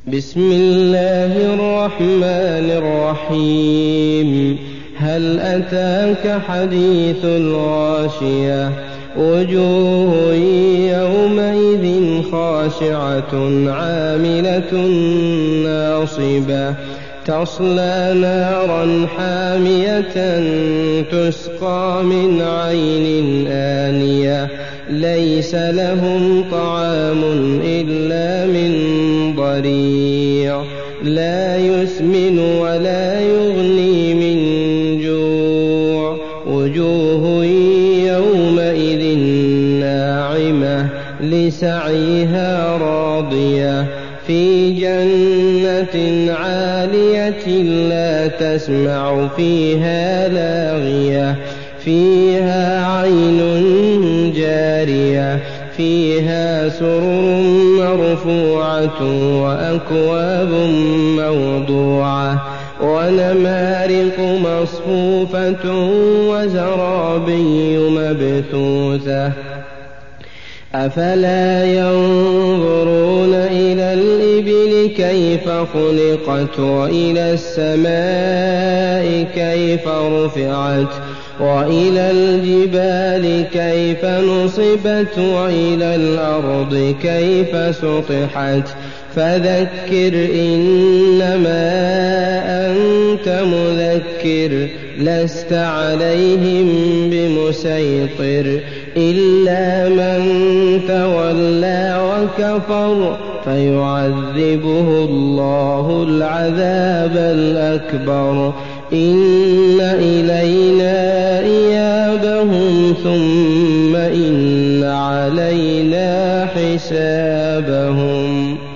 بسم الله الرحمن الرحيم. هل أتاك حديث الغاشية؟ وجوه يومئذ خاشعة عاملة ناصبة تصلى نارا حامية تسقى من عين آنية ليس لهم طعام إلا من ضريع لا يسمن ولا يغني من جوع. وجوه يومئذ ناعمة لسعيها راضية في جنة عالية لا تسمع فيها لاغية فيها عين جارية فيها سرر مرفوعة وأكواب موضوعة ونمارق مصفوفة وزرابي مبثوثة. أفلا ينظرون إلى الإبل كيف خلقت وإلى السماء كيف رفعت وإلى الجبال كيف نصبت وإلى الأرض كيف سطحت. فذكر إنما أنت مذكر لست عليهم بمسيطر إلا من تولى وكفر فيعذبه الله العذاب الأكبر. إن إلينا إيابهم ثم إن علينا حسابهم.